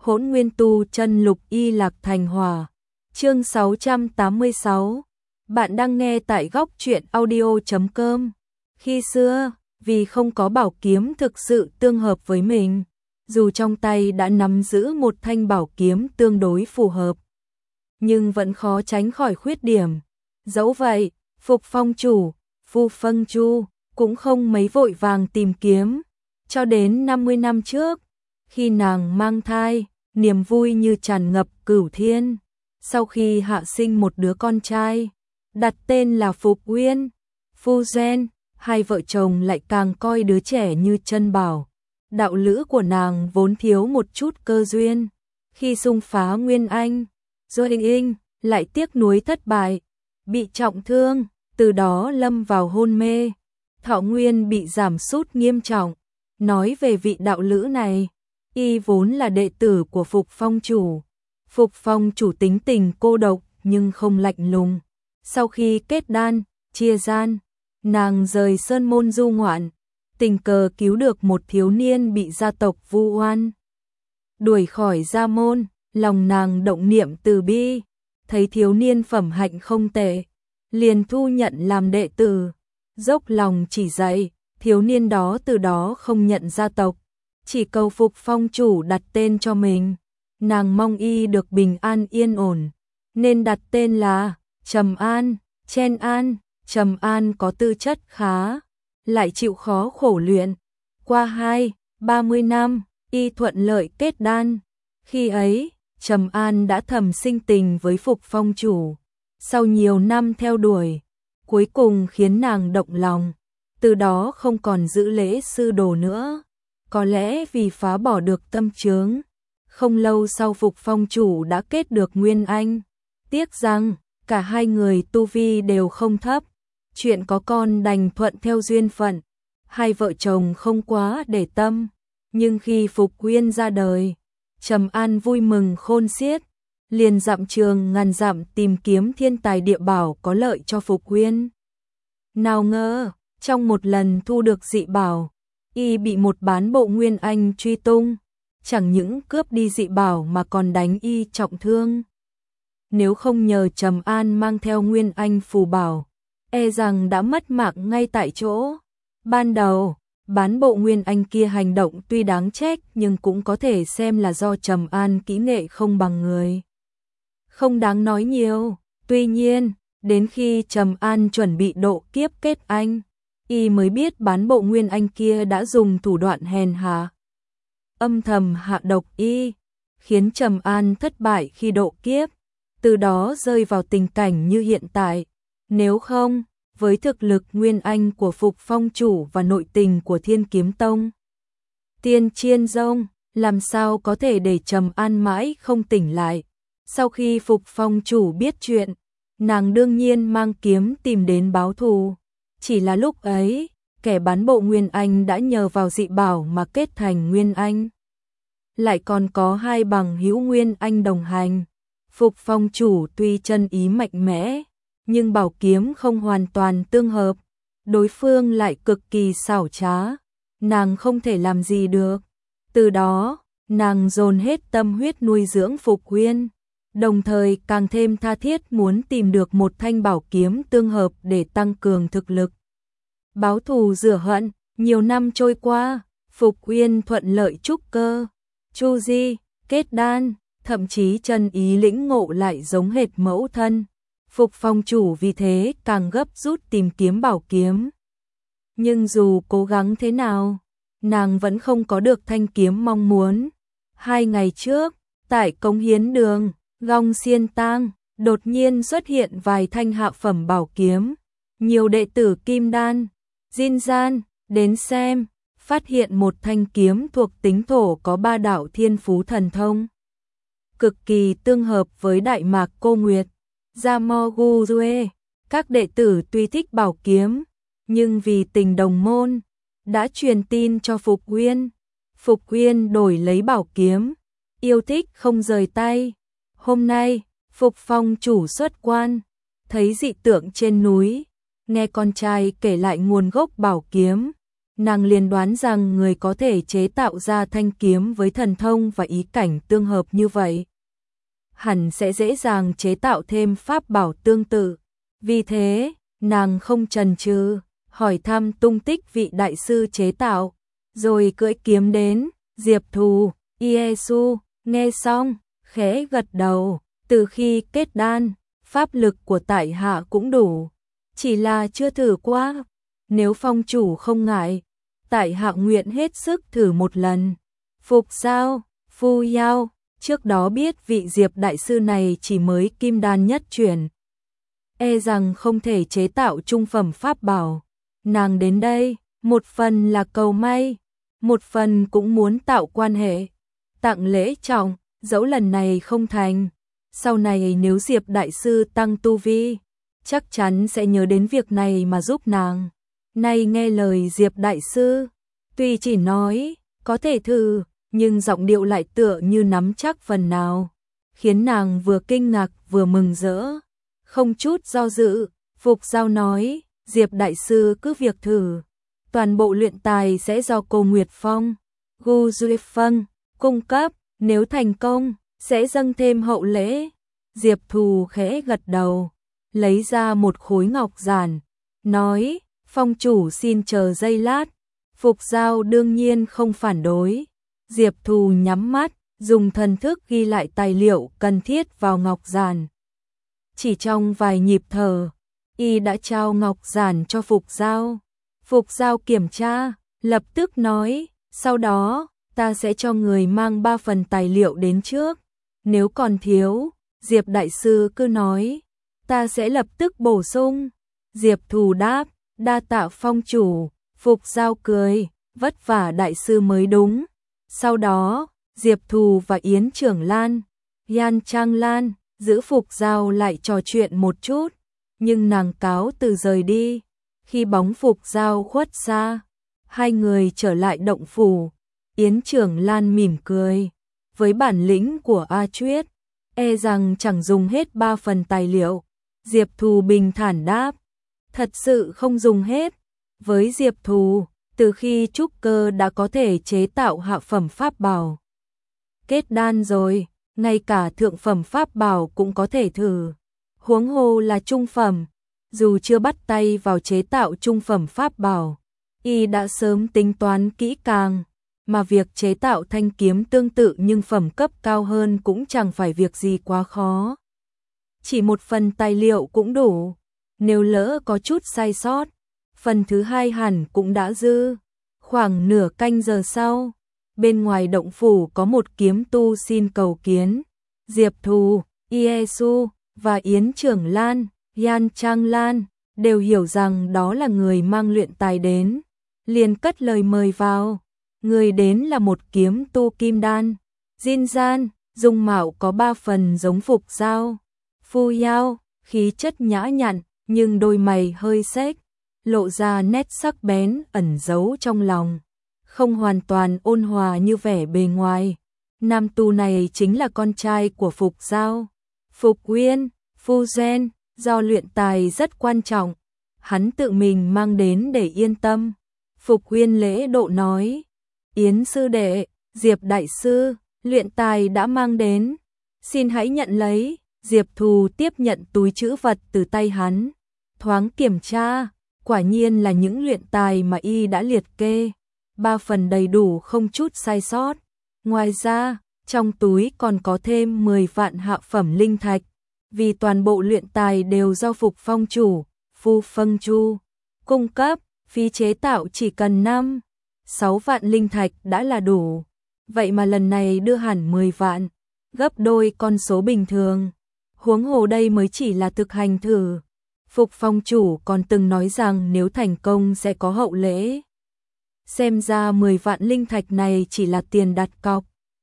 Hỗn Nguyên Tu Chân Lục Y Lạc Thành Hỏa. Chương 686. Bạn đang nghe tại góc truyện audio.com. Khi xưa, vì không có bảo kiếm thực sự tương hợp với mình, dù trong tay đã nắm giữ một thanh bảo kiếm tương đối phù hợp, nhưng vẫn khó tránh khỏi khuyết điểm. Dẫu vậy, Phục Phong chủ, Phu Phân Chu, cũng không mấy vội vàng tìm kiếm. Cho đến 50 năm trước, khi nàng mang thai, niềm vui như tràn ngập cửu thiên. Sau khi hạ sinh một đứa con trai, đặt tên là Phục Uyên, Phu Gen, hai vợ chồng lại càng coi đứa trẻ như chân bảo. Đạo lữ của nàng vốn thiếu một chút cơ duyên. Khi xung phá Nguyên Anh, rồi Hình lại tiếc nuối thất bại, bị trọng thương, từ đó lâm vào hôn mê. Thọ nguyên bị giảm sút nghiêm trọng. Nói về vị đạo lữ này, y vốn là đệ tử của Phục Phong chủ. Phục Phong chủ tính tình cô độc nhưng không lạnh lùng. Sau khi kết đan, chia gian, nàng rời sơn môn du ngoạn, tình cờ cứu được một thiếu niên bị gia tộc vu oan, đuổi khỏi gia môn. Lòng nàng động niệm từ bi, thấy thiếu niên phẩm hạnh không tệ, liền thu nhận làm đệ tử, dốc lòng chỉ dạy. Thiếu niên đó từ đó không nhận gia tộc, chỉ cầu Phục Phong chủ đặt tên cho mình. Nàng mong y được bình an yên ổn, nên đặt tên là Trầm An, Chen An. Trầm An có tư chất khá, lại chịu khó khổ luyện. Qua 30 năm, y thuận lợi kết đan. Khi ấy, Trầm An đã thầm sinh tình với Phục Phong chủ. Sau nhiều năm theo đuổi, cuối cùng khiến nàng động lòng. Từ đó không còn giữ lễ sư đồ nữa. Có lẽ vì phá bỏ được tâm chướng, không lâu sau Phục Phong chủ đã kết được Nguyên Anh. Tiếc rằng, cả hai người tu vi đều không thấp. Chuyện có con đành thuận theo duyên phận. Hai vợ chồng không quá để tâm. Nhưng khi Phục Uyên ra đời, Trầm An vui mừng khôn xiết, liền dặm trường ngàn dặm tìm kiếm thiên tài địa bảo có lợi cho Phục Uyên. Nào ngờ, trong một lần thu được dị bảo, y bị một bán bộ Nguyên Anh truy tung, chẳng những cướp đi dị bảo mà còn đánh y trọng thương. Nếu không nhờ Trầm An mang theo Nguyên Anh phù bảo, e rằng đã mất mạng ngay tại chỗ. Ban đầu, bán bộ Nguyên Anh kia hành động tuy đáng trách nhưng cũng có thể xem là do Trầm An kỹ nghệ không bằng người, không đáng nói nhiều. Tuy nhiên, đến khi Trầm An chuẩn bị độ kiếp kết anh, y mới biết bán bộ Nguyên Anh kia đã dùng thủ đoạn hèn hạ, âm thầm hạ độc y, khiến Trầm An thất bại khi độ kiếp, từ đó rơi vào tình cảnh như hiện tại. Nếu không, với thực lực Nguyên Anh của Phục Phong chủ và nội tình của Thiên Kiếm Tông, Tiên Chiên Dông, làm sao có thể để Trầm An mãi không tỉnh lại. Sau khi Phục Phong chủ biết chuyện, nàng đương nhiên mang kiếm tìm đến báo thù. Chỉ là lúc ấy, kẻ bán bộ Nguyên Anh đã nhờ vào dị bảo mà kết thành Nguyên Anh. Lại còn có hai bằng hữu Nguyên Anh đồng hành. Phục Phong chủ tuy chân ý mạnh mẽ, nhưng bảo kiếm không hoàn toàn tương hợp. Đối phương lại cực kỳ xảo trá, nàng không thể làm gì được. Từ đó, nàng dồn hết tâm huyết nuôi dưỡng Phục Uyên, đồng thời càng thêm tha thiết muốn tìm được một thanh bảo kiếm tương hợp để tăng cường thực lực. Báo thù rửa hận, nhiều năm trôi qua, Phục Uyên thuận lợi trúc cơ, chu di, kết đan, thậm chí chân ý lĩnh ngộ lại giống hệt mẫu thân. Phục Phong chủ vì thế càng gấp rút tìm kiếm bảo kiếm. Nhưng dù cố gắng thế nào, nàng vẫn không có được thanh kiếm mong muốn. 2 ngày trước, tại Cống Hiến Đường, Gong Xiên Tang, đột nhiên xuất hiện vài thanh hạ phẩm bảo kiếm. Nhiều đệ tử Kim Đan, Jin Gian đến xem, phát hiện một thanh kiếm thuộc tính thổ có 3 đạo thiên phú thần thông, cực kỳ tương hợp với Đại Mạc Cô Nguyệt, Gia Mo Gu Due. Các đệ tử tuy thích bảo kiếm, nhưng vì tình đồng môn, đã truyền tin cho Phục Uyên. Phục Uyên đổi lấy bảo kiếm, yêu thích không rời tay. Hôm nay, Phục Phong chủ xuất quan, thấy dị tượng trên núi, nghe con trai kể lại nguồn gốc bảo kiếm, nàng liền đoán rằng người có thể chế tạo ra thanh kiếm với thần thông và ý cảnh tương hợp như vậy, hẳn sẽ dễ dàng chế tạo thêm pháp bảo tương tự. Vì thế, nàng không chần chừ, hỏi thăm tung tích vị đại sư chế tạo, rồi cưỡi kiếm đến. Diệp Thù, Iesu, nghe xong, khẽ gật đầu, từ khi kết đan, pháp lực của tại hạ cũng đủ, chỉ là chưa thử qua, nếu phong chủ không ngại, tại hạ nguyện hết sức thử một lần. Phục Giao, Phu Yao, trước đó biết vị Diệp đại sư này chỉ mới kim đan nhất chuyển, e rằng không thể chế tạo trung phẩm pháp bảo. Nàng đến đây, một phần là cầu may, một phần cũng muốn tạo quan hệ, tặng lễ trọng, dẫu lần này không thành, sau này nếu Diệp đại sư tăng tu vi, chắc chắn sẽ nhớ đến việc này mà giúp nàng. Nay nghe lời Diệp đại sư, tuy chỉ nói có thể thử, nhưng giọng điệu lại tựa như nắm chắc phần nào, khiến nàng vừa kinh ngạc vừa mừng rỡ. Không chút do dự, Phục Giao nói, Diệp đại sư cứ việc thử, toàn bộ luyện tài sẽ do cô Nguyệt Phong, Gu Duy Phân cung cấp, nếu thành công, sẽ dâng thêm hậu lễ. Diệp Thù khẽ gật đầu, lấy ra một khối ngọc giản, nói, phong chủ xin chờ giây lát. Phục Giao đương nhiên không phản đối. Diệp Thù nhắm mắt, dùng thần thức ghi lại tài liệu cần thiết vào ngọc giản. Chỉ trong vài nhịp thở, y đã trao ngọc giản cho Phục Giao. Phục Giao kiểm tra, lập tức nói, sau đó, ta sẽ cho người mang 3 phần tài liệu đến trước. Nếu còn thiếu, Diệp đại sư cứ nói, ta sẽ lập tức bổ sung. Diệp Thù đáp, đa tạ phong chủ. Phục Giao cười, vất vả đại sư mới đúng. Sau đó, Diệp Thù và Yến Trưởng Lan, Yan Trang Lan, giữ Phục Giao lại trò chuyện một chút, nhưng nàng cáo từ rời đi. Khi bóng Phục Giao khuất xa, hai người trở lại động phủ. Yến Trưởng Lan mỉm cười, với bản lĩnh của A Chuyết, e rằng chẳng dùng hết 3 phần tài liệu. Diệp Thù bình thản đáp, thật sự không dùng hết. Với Diệp Thù, từ khi trúc cơ đã có thể chế tạo hạ phẩm pháp bảo. Kết đan rồi, ngay cả thượng phẩm pháp bảo cũng có thể thử. Huống hồ là trung phẩm, dù chưa bắt tay vào chế tạo trung phẩm pháp bảo, y đã sớm tính toán kỹ càng, mà việc chế tạo thanh kiếm tương tự nhưng phẩm cấp cao hơn cũng chẳng phải việc gì quá khó. Chỉ một phần tài liệu cũng đủ, nếu lỡ có chút sai sót, phần thứ hai hẳn cũng đã dư. Khoảng nửa canh giờ sau, bên ngoài động phủ có một kiếm tu xin cầu kiến. Diệp Thù, Iesu và Yến Trưởng Lan, Yan Trang Lan đều hiểu rằng đó là người mang luyện tài đến, liền cất lời mời vào. Người đến là một kiếm tu kim đan, Jin Gian, dung mạo có 3 phần giống Phục Giao. Phu Yao, khí chất nhã nhặn, nhưng đôi mày hơi xếch, lộ ra nét sắc bén ẩn giấu trong lòng, không hoàn toàn ôn hòa như vẻ bề ngoài. Nam tu này chính là con trai của Phục Giao, Phục Uyên, Phu Gen, do luyện tài rất quan trọng, hắn tự mình mang đến để yên tâm. Phục Uyên lễ độ nói, Yến sư đệ, Diệp đại sư, luyện tài đã mang đến, xin hãy nhận lấy. Diệp Thù tiếp nhận túi trữ vật từ tay hắn, thoáng kiểm tra, quả nhiên là những luyện tài mà y đã liệt kê, 3 phần đầy đủ không chút sai sót. Ngoài ra, trong túi còn có thêm 10 vạn hạ phẩm linh thạch, vì toàn bộ luyện tài đều do Phục phong chủ, Phu Phân Chu cung cấp, phí chế tạo chỉ cần 5-6 vạn linh thạch đã là đủ. Vậy mà lần này đưa hẳn 10 vạn, gấp đôi con số bình thường. Huống hồ đây mới chỉ là thực hành thử. Phục phong chủ còn từng nói rằng nếu thành công sẽ có hậu lễ. Xem ra 10 vạn linh thạch này chỉ là tiền đặt cọc.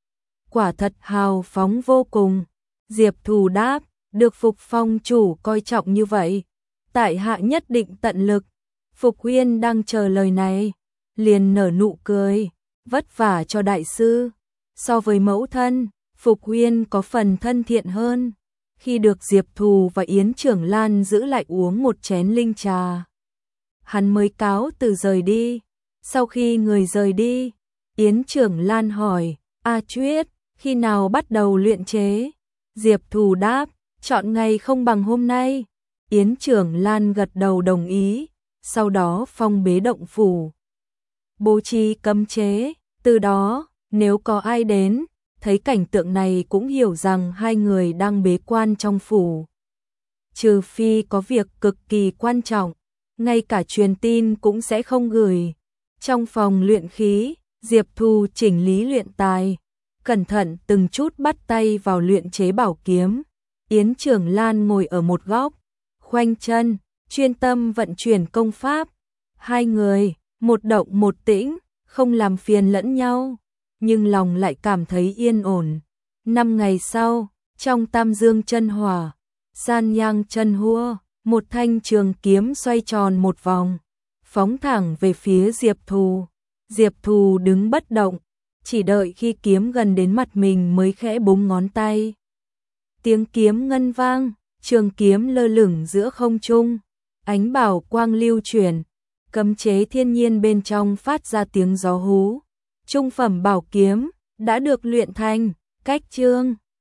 Quả thật hào phóng vô cùng. Diệp Thù đáp, được Phục phong chủ coi trọng như vậy, tại hạ nhất định tận lực. Phục Uyên đang chờ lời này, liền nở nụ cười, vất vả cho đại sư. So với mẫu thân, Phục Uyên có phần thân thiện hơn. Khi được Diệp Thù và Yến Trưởng Lan giữ lại uống một chén linh trà, hắn mới cáo từ rời đi. Sau khi người rời đi, Yến Trưởng Lan hỏi, A Chuyết, khi nào bắt đầu luyện chế? Diệp Thù đáp, chọn ngày không bằng hôm nay. Yến Trưởng Lan gật đầu đồng ý, sau đó phong bế động phủ, bố trí cấm chế, từ đó, nếu có ai đến, thấy cảnh tượng này cũng hiểu rằng hai người đang bế quan trong phủ. Trừ phi có việc cực kỳ quan trọng, ngay cả truyền tin cũng sẽ không gửi. Trong phòng luyện khí, Diệp Thù chỉnh lý luyện tài, cẩn thận từng chút bắt tay vào luyện chế bảo kiếm. Yến Trưởng Lan ngồi ở một góc, khoanh chân, chuyên tâm vận chuyển công pháp. Hai người, một động một tĩnh, không làm phiền lẫn nhau, nhưng lòng lại cảm thấy yên ổn. 5 ngày sau, trong Tam Dương Chân Hỏa, San Nhang Chân Hua, một thanh trường kiếm xoay tròn một vòng, phóng thẳng về phía Diệp Thù. Diệp Thù đứng bất động, chỉ đợi khi kiếm gần đến mặt mình mới khẽ búng ngón tay. Tiếng kiếm ngân vang, trường kiếm lơ lửng giữa không trung, ánh bảo quang lưu chuyển, cấm chế thiên nhiên bên trong phát ra tiếng gió hú. Trung phẩm bảo kiếm đã được luyện thành, cách chương